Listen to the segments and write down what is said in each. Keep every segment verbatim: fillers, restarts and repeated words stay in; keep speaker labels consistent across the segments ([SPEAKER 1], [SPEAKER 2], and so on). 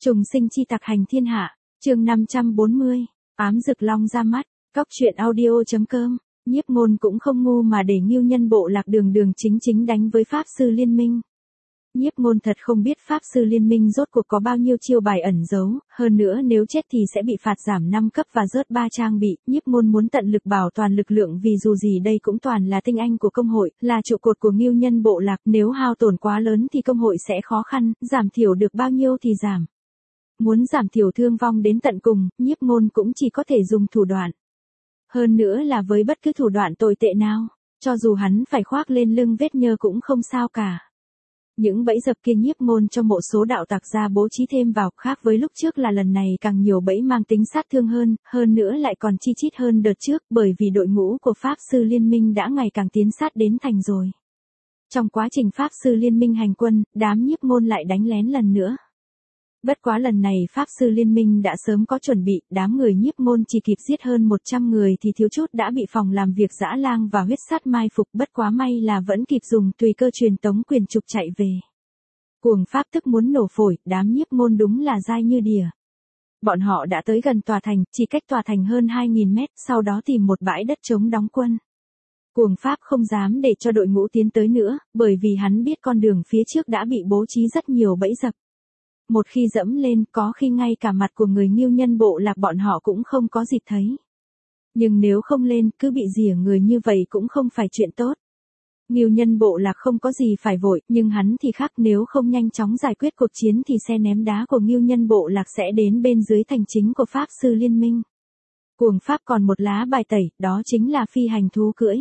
[SPEAKER 1] Trùng sinh chi tặc hành thiên hạ, chương năm trăm bốn mươi, ám rực long ra mắt, cóc truyện audio.com, Nhiếp Ngôn cũng không ngu mà để Ngưu Nhân bộ lạc đường đường chính chính đánh với Pháp Sư Liên Minh. Nhiếp Ngôn thật không biết Pháp Sư Liên Minh rốt cuộc có bao nhiêu chiêu bài ẩn giấu, hơn nữa nếu chết thì sẽ bị phạt giảm năm cấp và rớt ba trang bị. Nhiếp Ngôn muốn tận lực bảo toàn lực lượng vì dù gì đây cũng toàn là tinh anh của công hội, là trụ cột của Ngưu Nhân bộ lạc, nếu hao tổn quá lớn thì công hội sẽ khó khăn, giảm thiểu được bao nhiêu thì giảm. Muốn giảm thiểu thương vong đến tận cùng, Nhiếp Ngôn cũng chỉ có thể dùng thủ đoạn. Hơn nữa là với bất cứ thủ đoạn tồi tệ nào, cho dù hắn phải khoác lên lưng vết nhơ cũng không sao cả. Những bẫy dập kia Nhiếp Ngôn cho một số đạo tặc ra bố trí thêm vào, khác với lúc trước là lần này càng nhiều bẫy mang tính sát thương hơn, hơn nữa lại còn chi chít hơn đợt trước, bởi vì đội ngũ của Pháp Sư Liên Minh đã ngày càng tiến sát đến thành rồi. Trong quá trình Pháp Sư Liên Minh hành quân, đám Nhiếp Ngôn lại đánh lén lần nữa. Bất quá lần này Pháp Sư Liên Minh đã sớm có chuẩn bị, đám người Nhiếp Ngôn chỉ kịp giết hơn một trăm người thì thiếu chút đã bị phòng làm việc dã lang và huyết sát mai phục, bất quá may là vẫn kịp dùng tùy cơ truyền tống quyền trục chạy về. Cuồng Pháp tức muốn nổ phổi, đám Nhiếp Ngôn đúng là dai như đỉa. Bọn họ đã tới gần tòa thành, chỉ cách tòa thành hơn hai nghìn mét, sau đó tìm một bãi đất trống đóng quân. Cuồng Pháp không dám để cho đội ngũ tiến tới nữa, bởi vì hắn biết con đường phía trước đã bị bố trí rất nhiều bẫy dập. Một khi dẫm lên, có khi ngay cả mặt của người Ngưu Nhân bộ lạc bọn họ cũng không có dịp thấy. Nhưng nếu không lên, cứ bị rỉa người như vậy cũng không phải chuyện tốt. Ngưu Nhân bộ lạc không có gì phải vội, nhưng hắn thì khác, nếu không nhanh chóng giải quyết cuộc chiến thì xe ném đá của Ngưu Nhân bộ lạc sẽ đến bên dưới thành chính của Pháp Sư Liên Minh. Cuồng Pháp còn một lá bài tẩy, đó chính là phi hành thú cưỡi.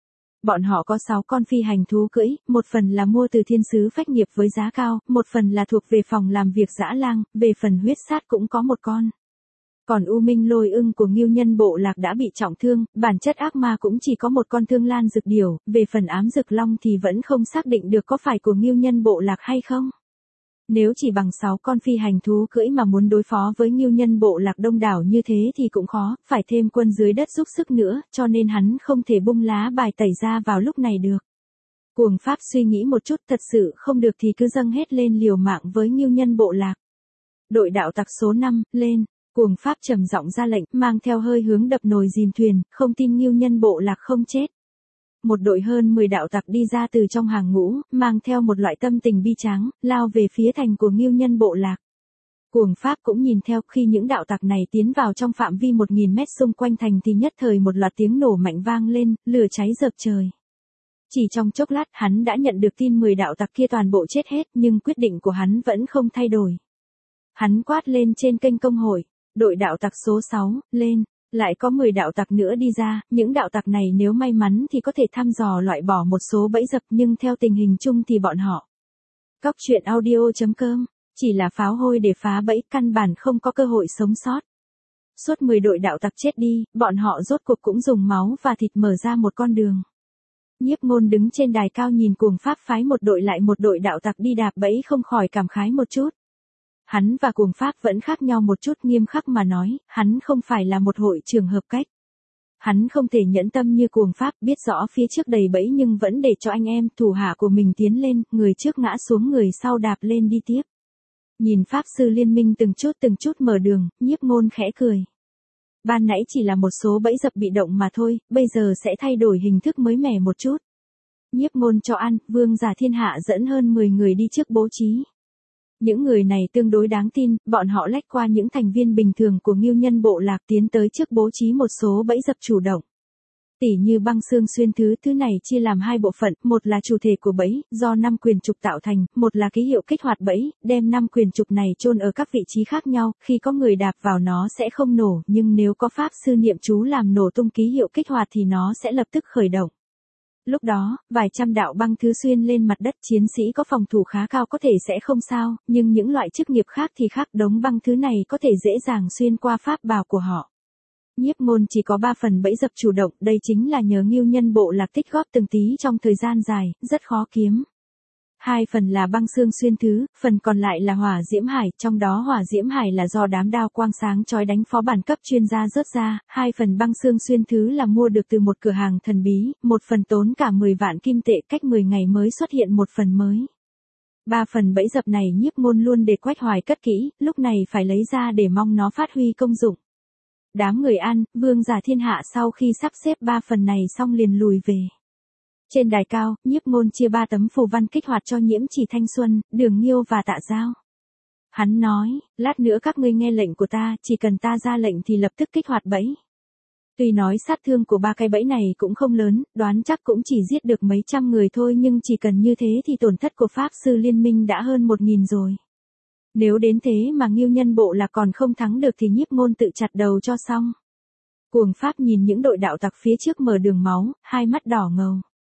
[SPEAKER 1] Bọn họ có sáu con phi hành thú cưỡi, một phần là mua từ thiên sứ phách nghiệp với giá cao, một phần là thuộc về phòng làm việc dã lang, về phần huyết sát cũng có một con. Còn U Minh Lôi Ưng của Ngưu Nhân bộ lạc đã bị trọng thương, bản chất ác ma cũng chỉ có một con Thương Lan Dực Điểu, về phần ám rực long thì vẫn không xác định được có phải của Ngưu Nhân bộ lạc hay không. Nếu chỉ bằng sáu con phi hành thú cưỡi mà muốn đối phó với Ngưu Nhân bộ lạc đông đảo như thế thì cũng khó, phải thêm quân dưới đất giúp sức nữa, cho nên hắn không thể bung lá bài tẩy ra vào lúc này được. Cuồng Pháp suy nghĩ một chút, thật sự không được thì cứ dâng hết lên liều mạng với Ngưu Nhân bộ lạc. Đội đạo tặc số năm, lên. Cuồng Pháp trầm giọng ra lệnh, mang theo hơi hướng đập nồi dìm thuyền, không tin Ngưu Nhân bộ lạc không chết. Một đội hơn mười đạo tặc đi ra từ trong hàng ngũ, mang theo một loại tâm tình bi tráng, lao về phía thành của Ngưu Nhân bộ lạc. Cuồng Pháp cũng nhìn theo, khi những đạo tặc này tiến vào trong phạm vi một nghìn mét xung quanh thành thì nhất thời một loạt tiếng nổ mạnh vang lên, lửa cháy rợp trời. Chỉ trong chốc lát hắn đã nhận được tin mười đạo tặc kia toàn bộ chết hết, nhưng quyết định của hắn vẫn không thay đổi. Hắn quát lên trên kênh công hội, đội đạo tặc số sáu, lên. Lại có mười đạo tặc nữa đi ra, những đạo tặc này nếu may mắn thì có thể thăm dò loại bỏ một số bẫy dập, nhưng theo tình hình chung thì bọn họ. Cóc truyện audio.com, chỉ là pháo hôi để phá bẫy, căn bản không có cơ hội sống sót. Suốt mười đội đạo tặc chết đi, bọn họ rốt cuộc cũng dùng máu và thịt mở ra một con đường. Nhiếp Ngôn đứng trên đài cao nhìn Cuồng Pháp phái một đội lại một đội đạo tặc đi đạp bẫy không khỏi cảm khái một chút. Hắn và Cuồng Pháp vẫn khác nhau một chút, nghiêm khắc mà nói, hắn không phải là một hội trưởng hợp cách. Hắn không thể nhẫn tâm như Cuồng Pháp, biết rõ phía trước đầy bẫy nhưng vẫn để cho anh em thủ hạ của mình tiến lên, người trước ngã xuống người sau đạp lên đi tiếp. Nhìn Pháp Sư Liên Minh từng chút từng chút mở đường, Nhiếp Ngôn khẽ cười. Ban nãy chỉ là một số bẫy dập bị động mà thôi, bây giờ sẽ thay đổi hình thức mới mẻ một chút. Nhiếp Ngôn cho ăn, vương giả thiên hạ dẫn hơn mười người đi trước bố trí. Những người này tương đối đáng tin, bọn họ lách qua những thành viên bình thường của Ngưu Nhân bộ lạc tiến tới trước bố trí một số bẫy dập chủ động. Tỉ như băng xương xuyên thứ thứ này chia làm hai bộ phận, một là chủ thể của bẫy, do năm quyền trục tạo thành, một là ký hiệu kích hoạt bẫy, đem năm quyền trục này chôn ở các vị trí khác nhau, khi có người đạp vào nó sẽ không nổ, nhưng nếu có pháp sư niệm chú làm nổ tung ký hiệu kích hoạt thì nó sẽ lập tức khởi động. Lúc đó, vài trăm đạo băng thứ xuyên lên mặt đất, chiến sĩ có phòng thủ khá cao có thể sẽ không sao, nhưng những loại chức nghiệp khác thì khác, đống băng thứ này có thể dễ dàng xuyên qua pháp bào của họ. Nhiếp Ngôn chỉ có ba phần bẫy dập chủ động, đây chính là nhờ Ngưu Nhân bộ lạc tích góp từng tí trong thời gian dài, rất khó kiếm. Hai phần là băng xương xuyên thứ, phần còn lại là hỏa diễm hải, trong đó hỏa diễm hải là do đám đao quang sáng chói đánh phó bản cấp chuyên gia rớt ra, hai phần băng xương xuyên thứ là mua được từ một cửa hàng thần bí, một phần tốn cả mười vạn kim tệ, cách mười ngày mới xuất hiện một phần mới. Ba phần bẫy dập này Nhiếp Ngôn luôn để Quách Hoài cất kỹ, lúc này phải lấy ra để mong nó phát huy công dụng. Đám người An, Vương giả thiên hạ sau khi sắp xếp ba phần này xong liền lùi về. Trên đài cao, Nhiếp Ngôn chia ba tấm phù văn kích hoạt cho Nhiễm Chỉ Thanh Xuân, Đường Nghiêu và Tạ Giao. Hắn nói, lát nữa các ngươi nghe lệnh của ta, chỉ cần ta ra lệnh thì lập tức kích hoạt bẫy. Tuy nói sát thương của ba cái bẫy này cũng không lớn, đoán chắc cũng chỉ giết được mấy trăm người thôi, nhưng chỉ cần như thế thì tổn thất của Pháp Sư Liên Minh đã hơn một nghìn rồi. Nếu đến thế mà Ngưu Nhân Bộ là còn không thắng được thì Nhiếp Ngôn tự chặt đầu cho xong. Cuồng Pháp nhìn những đội đạo tặc phía trước mở đường máu, hai mắt đỏ ngầu.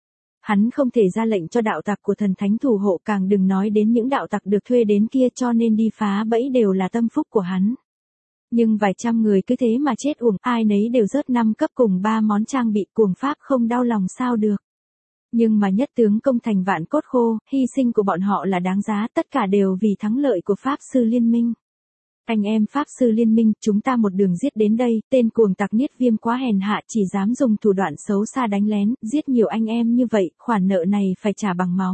[SPEAKER 1] Hắn không thể ra lệnh cho đạo tặc của thần thánh thủ hộ, càng đừng nói đến những đạo tặc được thuê đến kia, cho nên đi phá bẫy đều là tâm phúc của hắn. Nhưng vài trăm người cứ thế mà chết uổng, ai nấy đều rớt năm cấp cùng ba món trang bị, Cuồng Pháp không đau lòng sao được. Nhưng mà nhất tướng công thành vạn cốt khô, hy sinh của bọn họ là đáng giá, tất cả đều vì thắng lợi của Pháp Sư Liên Minh. Anh em Pháp Sư Liên Minh, chúng ta một đường giết đến đây, tên cuồng tặc Niết Viêm quá hèn hạ, chỉ dám dùng thủ đoạn xấu xa đánh lén, giết nhiều anh em như vậy, khoản nợ này phải trả bằng máu.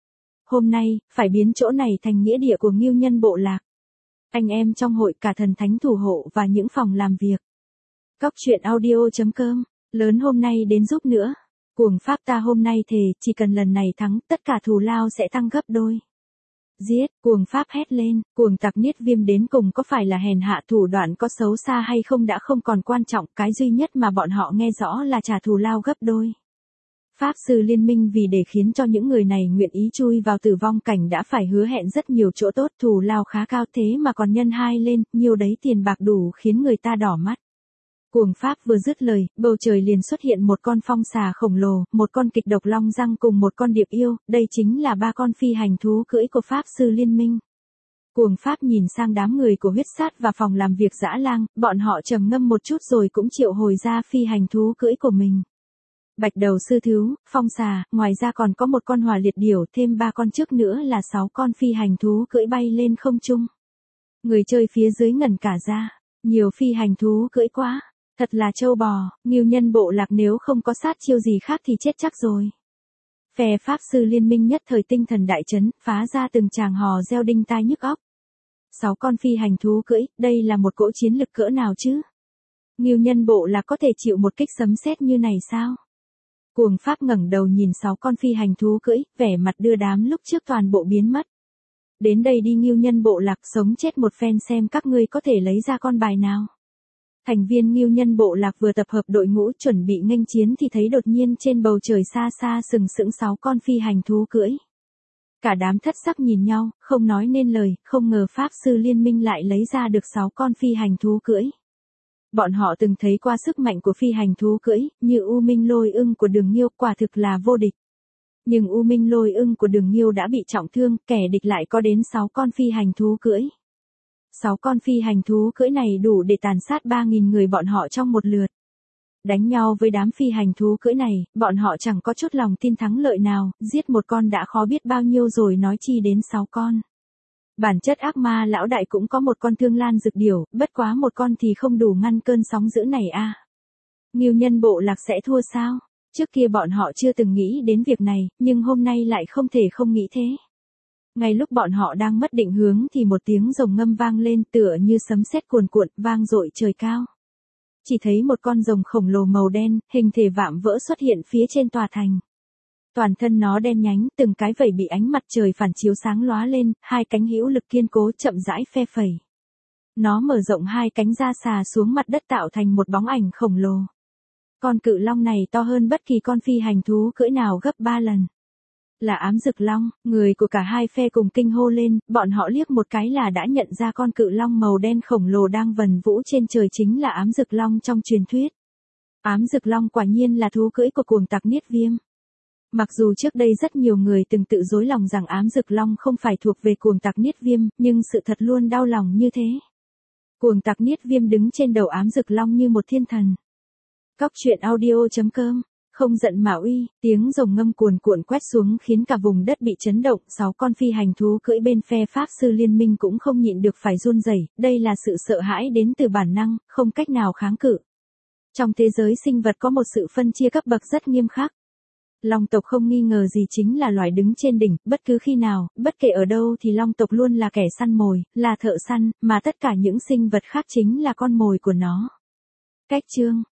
[SPEAKER 1] Hôm nay, phải biến chỗ này thành nghĩa địa của Ngưu Nhân Bộ Lạc. Anh em trong hội, cả thần thánh thủ hộ và những phòng làm việc. Cóc truyện audio chấm com, lớn hôm nay đến giúp nữa. Cuồng Pháp ta hôm nay thề, chỉ cần lần này thắng, tất cả thù lao sẽ tăng gấp đôi. Giết, Cuồng Pháp hét lên, cuồng tặc Niết Viêm đến cùng có phải là hèn hạ, thủ đoạn có xấu xa hay không đã không còn quan trọng, cái duy nhất mà bọn họ nghe rõ là trả thù lao gấp đôi. Pháp Sư Liên Minh vì để khiến cho những người này nguyện ý chui vào tử vong cảnh đã phải hứa hẹn rất nhiều chỗ tốt, thù lao khá cao, thế mà còn nhân hai lên, nhiều đấy tiền bạc đủ khiến người ta đỏ mắt. Cuồng Pháp vừa dứt lời, bầu trời liền xuất hiện một con phong xà khổng lồ, một con kịch độc long răng cùng một con điệp yêu, đây chính là ba con phi hành thú cưỡi của Pháp Sư Liên Minh. Cuồng Pháp nhìn sang đám người của huyết sát và phòng làm việc dã lang, bọn họ trầm ngâm một chút rồi cũng triệu hồi ra phi hành thú cưỡi của mình. Bạch đầu sư thú, phong xà, ngoài ra còn có một con hỏa liệt điểu, thêm ba con trước nữa là sáu con phi hành thú cưỡi bay lên không trung. Người chơi phía dưới ngẩn cả ra, nhiều phi hành thú cưỡi quá. Thật là trâu bò, Ngưu Nhân Bộ Lạc nếu không có sát chiêu gì khác thì chết chắc rồi. Phe Pháp Sư Liên Minh nhất thời tinh thần đại chấn, phá ra từng tràng hò reo đinh tai nhức óc. Sáu con phi hành thú cưỡi, đây là một cỗ chiến lực cỡ nào chứ? Ngưu Nhân Bộ Lạc có thể chịu một kích sấm sét như này sao? Cuồng Pháp ngẩng đầu nhìn sáu con phi hành thú cưỡi, vẻ mặt đưa đám lúc trước toàn bộ biến mất. Đến đây đi Ngưu Nhân Bộ Lạc, sống chết một phen xem các ngươi có thể lấy ra con bài nào. Thành viên Ngưu Nhân Bộ Lạc vừa tập hợp đội ngũ chuẩn bị nghênh chiến thì thấy đột nhiên trên bầu trời xa xa sừng sững sáu con phi hành thú cưỡi. Cả đám thất sắc nhìn nhau, không nói nên lời, không ngờ Pháp Sư Liên Minh lại lấy ra được sáu con phi hành thú cưỡi. Bọn họ từng thấy qua sức mạnh của phi hành thú cưỡi, như U Minh Lôi Ưng của Đường Nghiêu, quả thực là vô địch. Nhưng U Minh Lôi Ưng của Đường Nghiêu đã bị trọng thương, kẻ địch lại có đến sáu con phi hành thú cưỡi. Sáu con phi hành thú cưỡi này đủ để tàn sát ba nghìn người bọn họ trong một lượt. Đánh nhau với đám phi hành thú cưỡi này, bọn họ chẳng có chút lòng tin thắng lợi nào, giết một con đã khó biết bao nhiêu rồi nói chi đến sáu con. Bản chất ác ma lão đại cũng có một con Thương Lan Dực Điểu, bất quá một con thì không đủ ngăn cơn sóng dữ này a. À. Ngưu Nhân Bộ Lạc sẽ thua sao? Trước kia bọn họ chưa từng nghĩ đến việc này, nhưng hôm nay lại không thể không nghĩ thế. Ngay lúc bọn họ đang mất định hướng thì một tiếng rồng ngâm vang lên, tựa như sấm sét cuồn cuộn, vang dội trời cao. Chỉ thấy một con rồng khổng lồ màu đen, hình thể vạm vỡ xuất hiện phía trên tòa thành. Toàn thân nó đen nhánh, từng cái vảy bị ánh mặt trời phản chiếu sáng lóa lên, hai cánh hữu lực kiên cố chậm rãi phe phẩy. Nó mở rộng hai cánh ra xà xuống mặt đất tạo thành một bóng ảnh khổng lồ. Con cự long này to hơn bất kỳ con phi hành thú cưỡi nào gấp ba lần. Là Ám Dực Long, người của cả hai phe cùng kinh hô lên, bọn họ liếc một cái là đã nhận ra con cự long màu đen khổng lồ đang vần vũ trên trời chính là Ám Dực Long trong truyền thuyết. Ám Dực Long quả nhiên là thú cưỡi của cuồng tặc Niết Viêm. Mặc dù trước đây rất nhiều người từng tự dối lòng rằng Ám Dực Long không phải thuộc về cuồng tặc Niết Viêm, nhưng sự thật luôn đau lòng như thế. Cuồng tặc Niết Viêm đứng trên đầu Ám Dực Long như một thiên thần. Cóc truyện audio chấm com. Không giận mà uy, tiếng rồng ngâm cuồn cuộn quét xuống khiến cả vùng đất bị chấn động, sáu con phi hành thú cưỡi bên phe Pháp Sư Liên Minh cũng không nhịn được phải run rẩy, đây là sự sợ hãi đến từ bản năng, không cách nào kháng cự. Trong thế giới sinh vật có một sự phân chia cấp bậc rất nghiêm khắc. Long tộc không nghi ngờ gì chính là loài đứng trên đỉnh, bất cứ khi nào, bất kể ở đâu thì long tộc luôn là kẻ săn mồi, là thợ săn, mà tất cả những sinh vật khác chính là con mồi của nó. Cách chương